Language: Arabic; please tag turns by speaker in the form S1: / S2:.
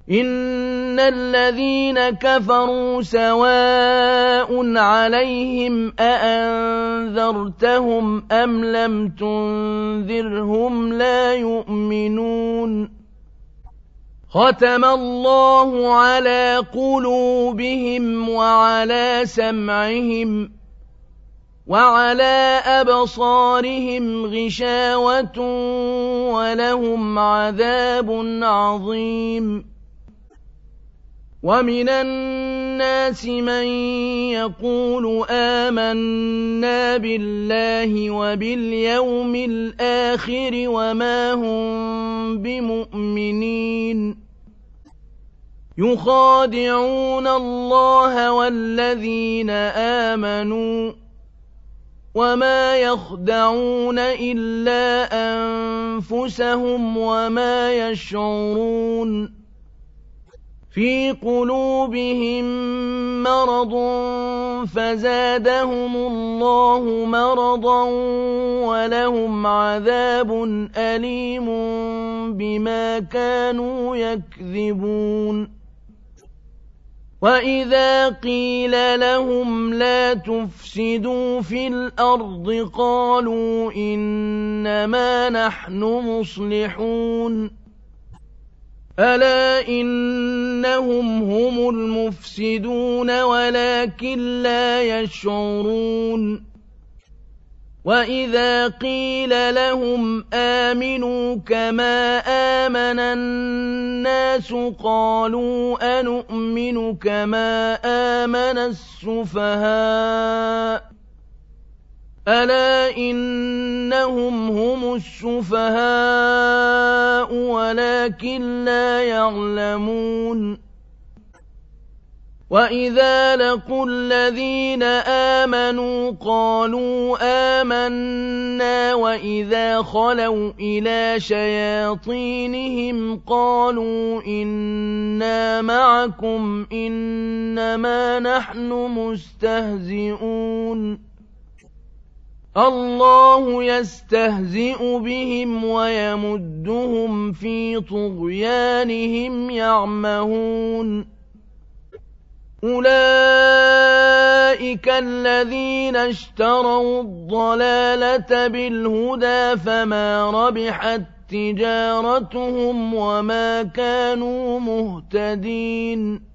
S1: إن الذين كفروا سواء عليهم أأنذرتهم أم لم تنذرهم لا يؤمنون ختم الله على قلوبهم وعلى سمعهم وعلى أبصارهم غشاوة ولهم عذاب عظيم ومن الناس من يقول آمنا بالله وباليوم الآخر وما هم بمؤمنين يخادعون الله والذين آمنوا وما يخدعون إلا أنفسهم وما يشعرون في قلوبهم مرض فزادهم الله مرضا ولهم عذاب أليم بما كانوا يكذبون وإذا قيل لهم لا تفسدوا في الأرض قالوا إنما نحن مصلحون ألا إنهم هم المفسدون ولكن لا يشعرون وإذا قيل لهم آمنوا كما آمن الناس قالوا أنؤمن كما آمن السفهاء ألا إنهم هم السفهاء ولكن لا يعلمون وإذا لقوا الذين آمنوا قالوا آمنا وإذا خلوا إلى شياطينهم قالوا إنا معكم إنما نحن مستهزئون الله يستهزئ بهم ويمدهم في طغيانهم يعمهون أولئك الذين اشتروا الضلالة بالهدى فما ربحت تجارتهم وما كانوا مهتدين